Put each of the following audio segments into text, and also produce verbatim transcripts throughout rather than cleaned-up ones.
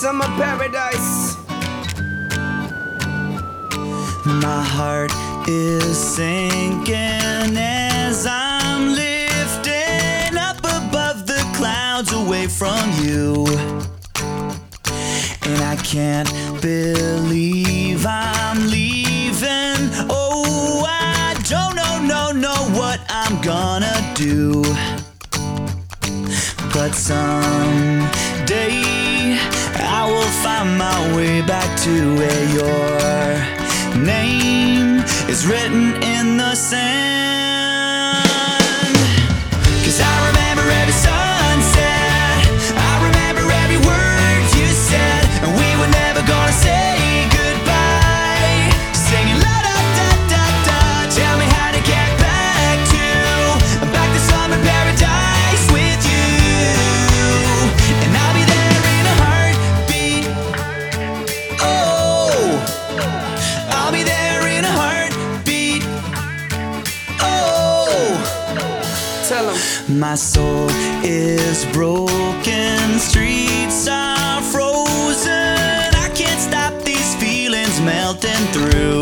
summer paradise. My heart is sinking as I'm lifting up above the clouds away from you. And I can't believe I'm leaving. Oh, I don't know, no, know what I'm gonna do. But someday I will find my way back to where your name is written in the sand. 'Cause I remember every sunset, I remember every word you said, and we were never gonna say goodbye. Singing la da da da da, tell me how to get back to, back to summer paradise with you. And I'll be there in a heartbeat. Oh, I'll be there in a heartbeat. Oh, Tell 'em. my soul is broken, streets are frozen. I can't stop these feelings melting through.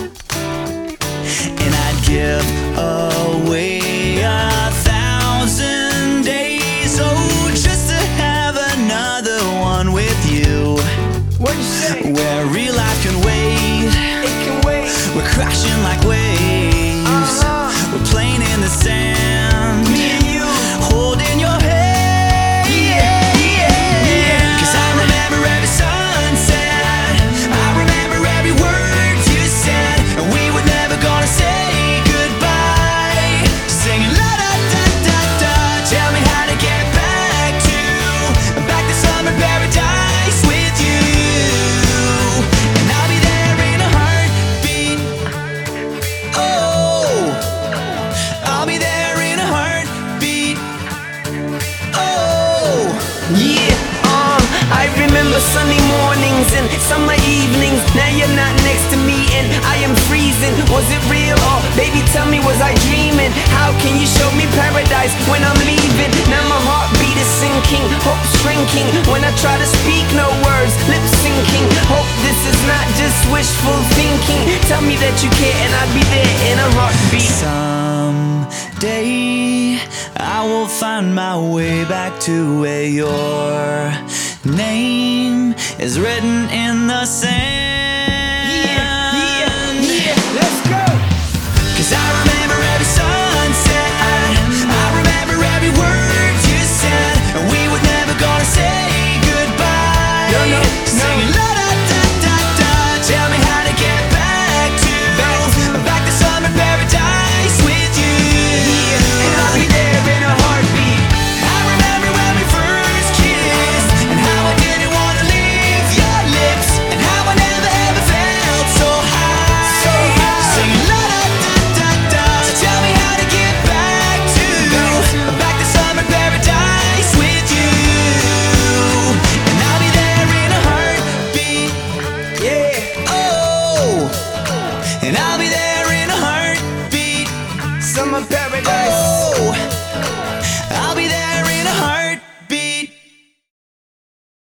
And I'd give away a thousand days, oh, just to have another one with you. What'd you say? Where real life can wait, It can wait. we're crashing like waves. Uh-huh. We're playing in the sand, Me and you. holding your hand. Yeah, yeah, yeah. 'Cause I remember every sunset, I remember every word you said, and we were never gonna say goodbye. Singing la da da da da, tell me how to get back to, back to summer paradise with you. And I'll be there in a heartbeat. Oh, I'll be there in a heartbeat. Oh, Yeah, um, I remember sunny mornings and summer evenings. Now you're not next to me and I am freezing. Was it real or baby tell me, was I dreaming? How can you show me paradise when I'm leaving? Now my heartbeat is sinking, hope shrinking. When I try to speak, no words, lip syncing. Hope this is not just wishful thinking. Tell me that you care and I'll be there in a heartbeat. someday I will find my way back to where your name is written in the sand.